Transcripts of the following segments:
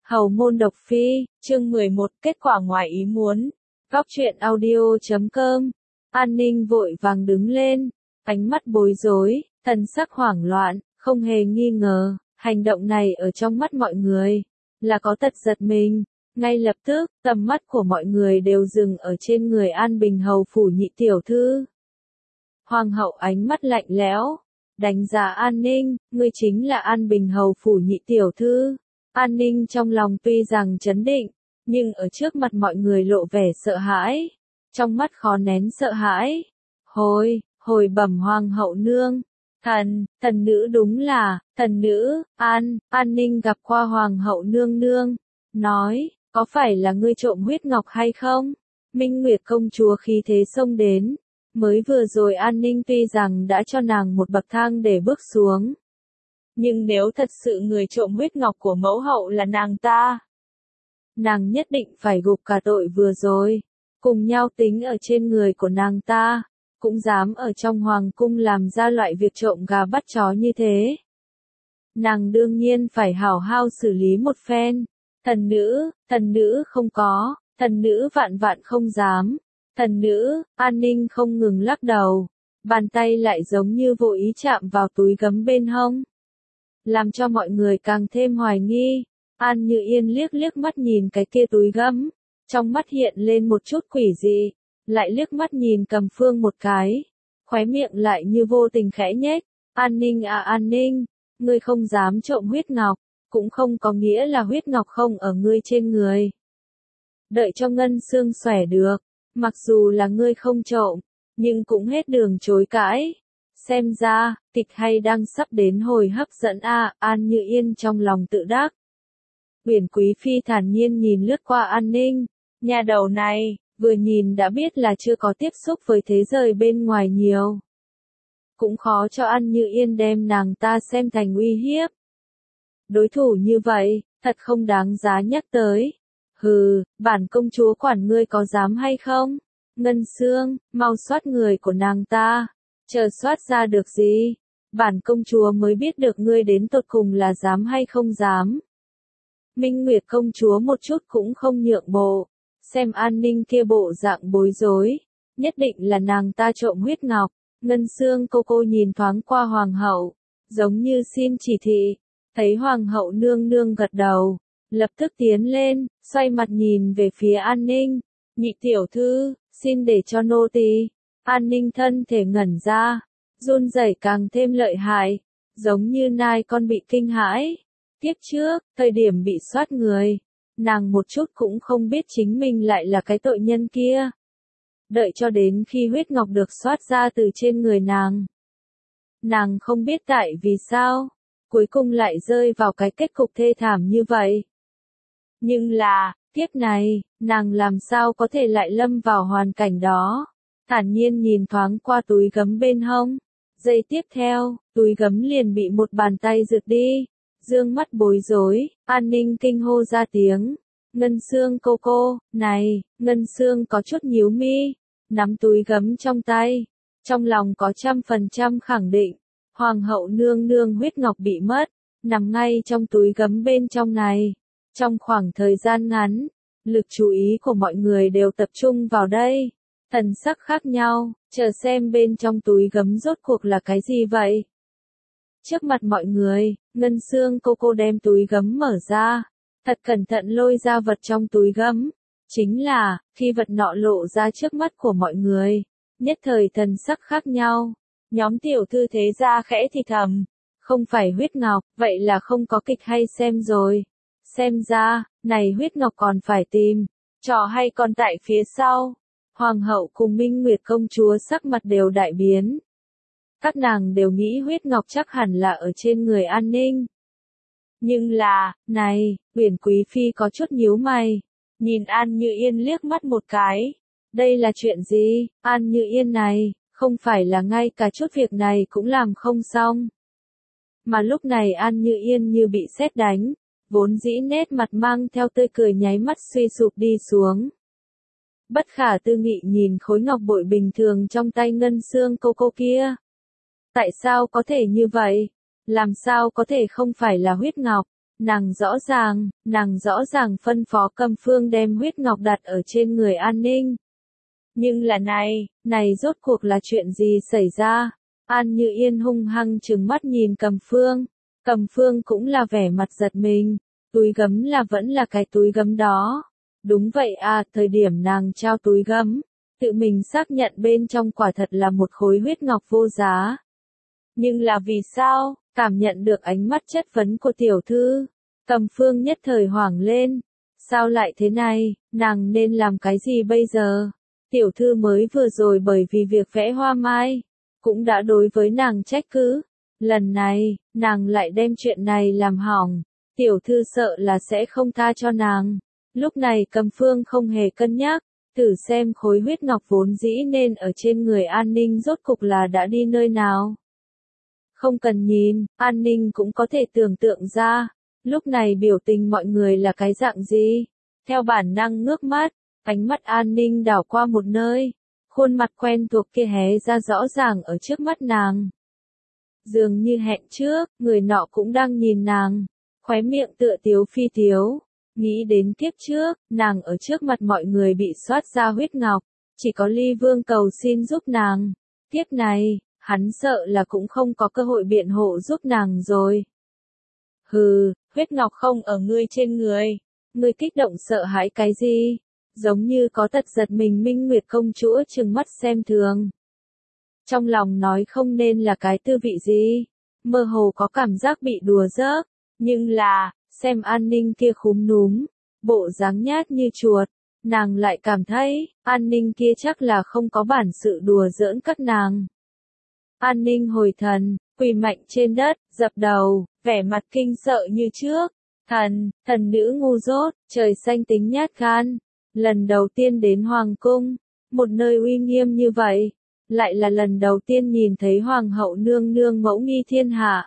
Hầu môn độc phi, chương 11, kết quả ngoài ý muốn. Góc truyện audio.com. An Ninh vội vàng đứng lên, ánh mắt bối rối, thần sắc hoảng loạn, không hề nghi ngờ, hành động này ở trong mắt mọi người là có tật giật mình. Ngay lập tức, tầm mắt của mọi người đều dừng ở trên người An Bình hầu phủ nhị tiểu thư. Hoàng hậu ánh mắt lạnh lẽo, đánh giá An Ninh, ngươi chính là An Bình hầu phủ nhị tiểu thư. An Ninh trong lòng tuy rằng trấn định, nhưng ở trước mặt mọi người lộ vẻ sợ hãi, trong mắt khó nén sợ hãi. Hồi bẩm hoàng hậu nương, thần nữ đúng là, thần nữ, An Ninh gặp qua hoàng hậu nương nương, nói, có phải là ngươi trộm huyết ngọc hay không? Minh Nguyệt công chúa khí thế xông đến, mới vừa rồi An Ninh tuy rằng đã cho nàng một bậc thang để bước xuống. Nhưng nếu thật sự người trộm huyết ngọc của mẫu hậu là nàng ta, nàng nhất định phải gục cả tội vừa rồi, cùng nhau tính ở trên người của nàng ta, cũng dám ở trong hoàng cung làm ra loại việc trộm gà bắt chó như thế. Nàng đương nhiên phải hảo hao xử lý một phen. Thần nữ không có, thần nữ vạn vạn không dám. Thần nữ, An Ninh không ngừng lắc đầu, bàn tay lại giống như vô ý chạm vào túi gấm bên hông, làm cho mọi người càng thêm hoài nghi. An Như Yên liếc mắt nhìn cái kia túi gấm, trong mắt hiện lên một chút quỷ dị, lại liếc mắt nhìn Cầm Phương một cái, khóe miệng lại như vô tình khẽ nhếch. An Ninh à An Ninh, ngươi không dám trộm huyết ngọc, cũng không có nghĩa là huyết ngọc không ở ngươi trên người. Đợi cho ngân xương xòe được, mặc dù là ngươi không trộm, nhưng cũng hết đường chối cãi. Xem ra, kịch hay đang sắp đến hồi hấp dẫn a. An Như Yên trong lòng tự đắc. Uyển Quý Phi thản nhiên nhìn lướt qua An Ninh, nhà đầu này, vừa nhìn đã biết là chưa có tiếp xúc với thế giới bên ngoài nhiều. Cũng khó cho An Như Yên đem nàng ta xem thành uy hiếp. Đối thủ như vậy, thật không đáng giá nhắc tới. Hừ, bản công chúa quản ngươi có dám hay không? Ngân Xương, mau soát người của nàng ta. Chờ soát ra được gì? Bản công chúa mới biết được ngươi đến tột cùng là dám hay không dám. Minh Nguyệt công chúa một chút cũng không nhượng bộ. Xem An Ninh kia bộ dạng bối rối, nhất định là nàng ta trộm huyết ngọc. Ngân Xương cô nhìn thoáng qua hoàng hậu, giống như xin chỉ thị. Thấy hoàng hậu nương nương gật đầu, lập tức tiến lên, xoay mặt nhìn về phía An Ninh. Nhị tiểu thư, xin để cho nô tỳ. An Ninh thân thể ngẩn ra, run rẩy càng thêm lợi hại, giống như nai con bị kinh hãi. Tiếp trước, thời điểm bị soát người, nàng một chút cũng không biết chính mình lại là cái tội nhân kia. Đợi cho đến khi huyết ngọc được soát ra từ trên người nàng không biết tại vì sao, cuối cùng lại rơi vào cái kết cục thê thảm như vậy. Nhưng là, kiếp này, nàng làm sao có thể lại lâm vào hoàn cảnh đó. Thản nhiên nhìn thoáng qua túi gấm bên hông. Giây tiếp theo, túi gấm liền bị một bàn tay giật đi. Dương mắt bối rối, An Ninh kinh hô ra tiếng. Ngân Xương cô, này, Ngân Xương có chút nhíu mi, nắm túi gấm trong tay. Trong lòng có 100% khẳng định, hoàng hậu nương nương huyết ngọc bị mất, nằm ngay trong túi gấm bên trong này. Trong khoảng thời gian ngắn, lực chú ý của mọi người đều tập trung vào đây. Thần sắc khác nhau, chờ xem bên trong túi gấm rốt cuộc là cái gì vậy. Trước mặt mọi người, Ngân Xương cô đem túi gấm mở ra, thật cẩn thận lôi ra vật trong túi gấm. Chính là, khi vật nọ lộ ra trước mắt của mọi người, nhất thời thần sắc khác nhau. Nhóm tiểu thư thế gia khẽ thì thầm, không phải huyết ngọc, vậy là không có kịch hay xem rồi. Xem ra, này huyết ngọc còn phải tìm, trò hay còn tại phía sau. Hoàng hậu cùng Minh Nguyệt công chúa sắc mặt đều đại biến. Các nàng đều nghĩ huyết ngọc chắc hẳn là ở trên người An Ninh. Nhưng là, này, Uyển Quý Phi có chút nhíu mày, nhìn An Như Yên liếc mắt một cái. Đây là chuyện gì? An Như Yên này, không phải là ngay cả chút việc này cũng làm không xong. Mà lúc này An Như Yên như bị sét đánh, vốn dĩ nét mặt mang theo tươi cười nháy mắt suy sụp đi xuống. Bất khả tư nghị nhìn khối ngọc bội bình thường trong tay Ngân Xương cô kia. Tại sao có thể như vậy? Làm sao có thể không phải là huyết ngọc? Nàng rõ ràng phân phó Cầm Phương đem huyết ngọc đặt ở trên người An Ninh. Nhưng là này rốt cuộc là chuyện gì xảy ra? An Như Yên hung hăng trừng mắt nhìn Cầm Phương. Cầm Phương cũng là vẻ mặt giật mình. Túi gấm là vẫn là cái túi gấm đó. Đúng vậy à, thời điểm nàng trao túi gấm, tự mình xác nhận bên trong quả thật là một khối huyết ngọc vô giá. Nhưng là vì sao? Cảm nhận được ánh mắt chất vấn của tiểu thư, Cầm Phương nhất thời hoảng lên. Sao lại thế này, nàng nên làm cái gì bây giờ? Tiểu thư mới vừa rồi bởi vì việc vẽ hoa mai, cũng đã đối với nàng trách cứ. Lần này, nàng lại đem chuyện này làm hỏng. Tiểu thư sợ là sẽ không tha cho nàng. Lúc này Cầm Phương không hề cân nhắc, thử xem khối huyết ngọc vốn dĩ nên ở trên người An Ninh rốt cục là đã đi nơi nào. Không cần nhìn, An Ninh cũng có thể tưởng tượng ra, lúc này biểu tình mọi người là cái dạng gì. Theo bản năng ngước mắt, ánh mắt An Ninh đảo qua một nơi, khuôn mặt quen thuộc kia hé ra rõ ràng ở trước mắt nàng. Dường như hẹn trước, người nọ cũng đang nhìn nàng, khóe miệng tựa tiếu phi tiếu. Nghĩ đến kiếp trước, nàng ở trước mặt mọi người bị soát ra huyết ngọc, chỉ có Ly Vương cầu xin giúp nàng. Kiếp này, hắn sợ là cũng không có cơ hội biện hộ giúp nàng rồi. Hừ, huyết ngọc không ở ngươi trên người. Ngươi kích động sợ hãi cái gì? Giống như có tật giật mình. Minh Nguyệt công chúa trừng mắt xem thường. Trong lòng nói không nên là cái tư vị gì. Mơ hồ có cảm giác bị đùa giỡn. Nhưng là, xem An Ninh kia khúm núm, bộ dáng nhát như chuột, nàng lại cảm thấy, An Ninh kia chắc là không có bản sự đùa giỡn các nàng. An Ninh hồi thần, quỳ mạnh trên đất, dập đầu, vẻ mặt kinh sợ như trước. Thần nữ ngu dốt, trời xanh tính nhát gan. Lần đầu tiên đến Hoàng cung, một nơi uy nghiêm như vậy, lại là lần đầu tiên nhìn thấy Hoàng hậu nương nương mẫu nghi thiên hạ.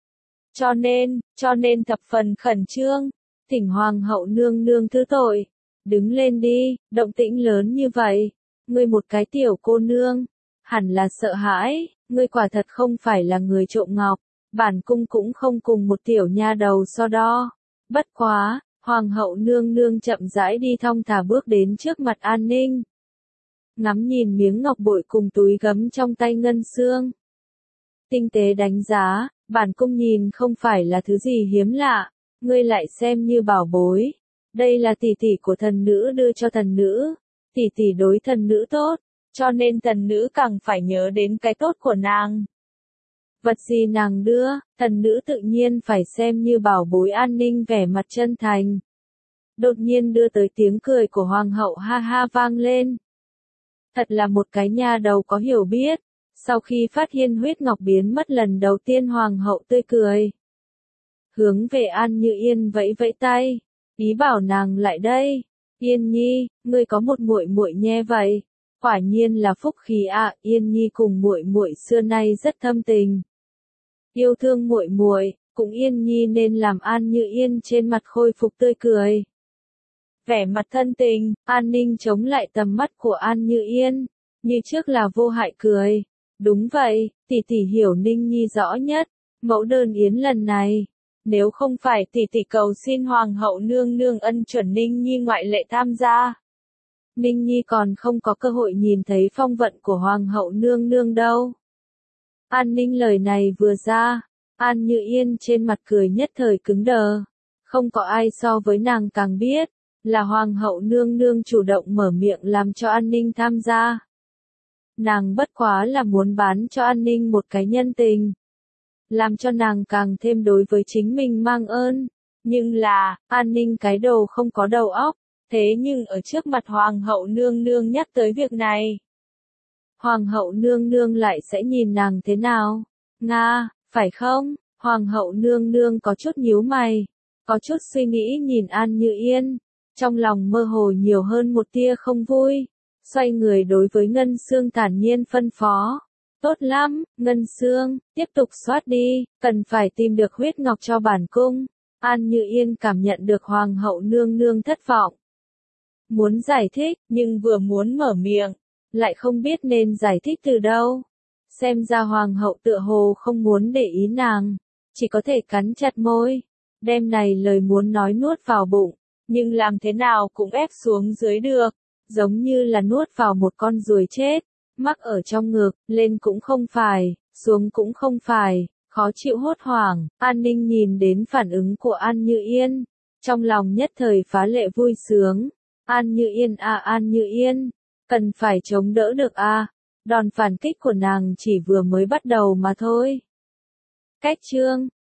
Cho nên thập phần khẩn trương, thỉnh Hoàng hậu nương nương thứ tội. Đứng lên đi, động tĩnh lớn như vậy. Ngươi một cái tiểu cô nương, hẳn là sợ hãi, ngươi quả thật không phải là người trộm ngọc. Bản cung cũng không cùng một tiểu nha đầu so đo. Bất quá, Hoàng hậu nương nương chậm rãi đi thong thả bước đến trước mặt An Ninh. Ngắm nhìn miếng ngọc bội cùng túi gấm trong tay ngân xương. Tinh tế đánh giá, bản cung nhìn không phải là thứ gì hiếm lạ, ngươi lại xem như bảo bối. Đây là tỷ tỷ của thần nữ đưa cho thần nữ, tỷ tỷ đối thần nữ tốt, cho nên thần nữ càng phải nhớ đến cái tốt của nàng. Vật gì nàng đưa, thần nữ tự nhiên phải xem như bảo bối. An Ninh vẻ mặt chân thành. Đột nhiên đưa tới tiếng cười của Hoàng hậu ha ha vang lên. Thật là một cái nha đầu có hiểu biết. Sau khi phát hiện huyết ngọc biến mất lần đầu tiên Hoàng hậu tươi cười. Hướng về An Như Yên vẫy vẫy tay, ý bảo nàng lại đây. Yên Nhi, ngươi có một muội muội nhe vậy. Quả nhiên là phúc khí ạ. Yên Nhi cùng muội muội xưa nay rất thâm tình. Yêu thương muội muội, cũng Yên Nhi nên làm An Như Yên trên mặt khôi phục tươi cười. Vẻ mặt thân tình, An Ninh chống lại tầm mắt của An Như Yên, như trước là vô hại cười. Đúng vậy, tỷ tỷ hiểu Ninh Nhi rõ nhất, mẫu đơn yến lần này. Nếu không phải tỷ tỷ cầu xin Hoàng hậu nương nương ân chuẩn Ninh Nhi ngoại lệ tham gia, Ninh Nhi còn không có cơ hội nhìn thấy phong vận của Hoàng hậu nương nương đâu. An Ninh lời này vừa ra, An Như Yên trên mặt cười nhất thời cứng đờ. Không có ai so với nàng càng biết, là Hoàng hậu nương nương chủ động mở miệng làm cho An Ninh tham gia. Nàng bất quá là muốn bán cho An Ninh một cái nhân tình, làm cho nàng càng thêm đối với chính mình mang ơn. Nhưng là, An Ninh cái đầu không có đầu óc, thế nhưng ở trước mặt Hoàng hậu nương nương nhắc tới việc này. Hoàng hậu nương nương lại sẽ nhìn nàng thế nào? Nga, phải không? Hoàng hậu nương nương có chút nhíu mày, có chút suy nghĩ nhìn An Như Yên, trong lòng mơ hồ nhiều hơn một tia không vui. Xoay người đối với Ngân Xương thản nhiên phân phó. Tốt lắm, Ngân Xương, tiếp tục soát đi, cần phải tìm được huyết ngọc cho bản cung. An Như Yên cảm nhận được Hoàng hậu nương nương thất vọng. Muốn giải thích, nhưng vừa muốn mở miệng, lại không biết nên giải thích từ đâu. Xem ra Hoàng hậu tựa hồ không muốn để ý nàng, chỉ có thể cắn chặt môi. đem này lời muốn nói nuốt vào bụng, nhưng làm thế nào cũng ép xuống dưới được, giống như là nuốt vào một con ruồi chết, mắc ở trong ngực, lên cũng không phải, xuống cũng không phải, khó chịu hốt hoảng. An Ninh nhìn đến phản ứng của An Như Yên, trong lòng nhất thời phá lệ vui sướng. An Như Yên à, An Như Yên, cần phải chống đỡ được à, đòn phản kích của nàng chỉ vừa mới bắt đầu mà thôi. Cách chương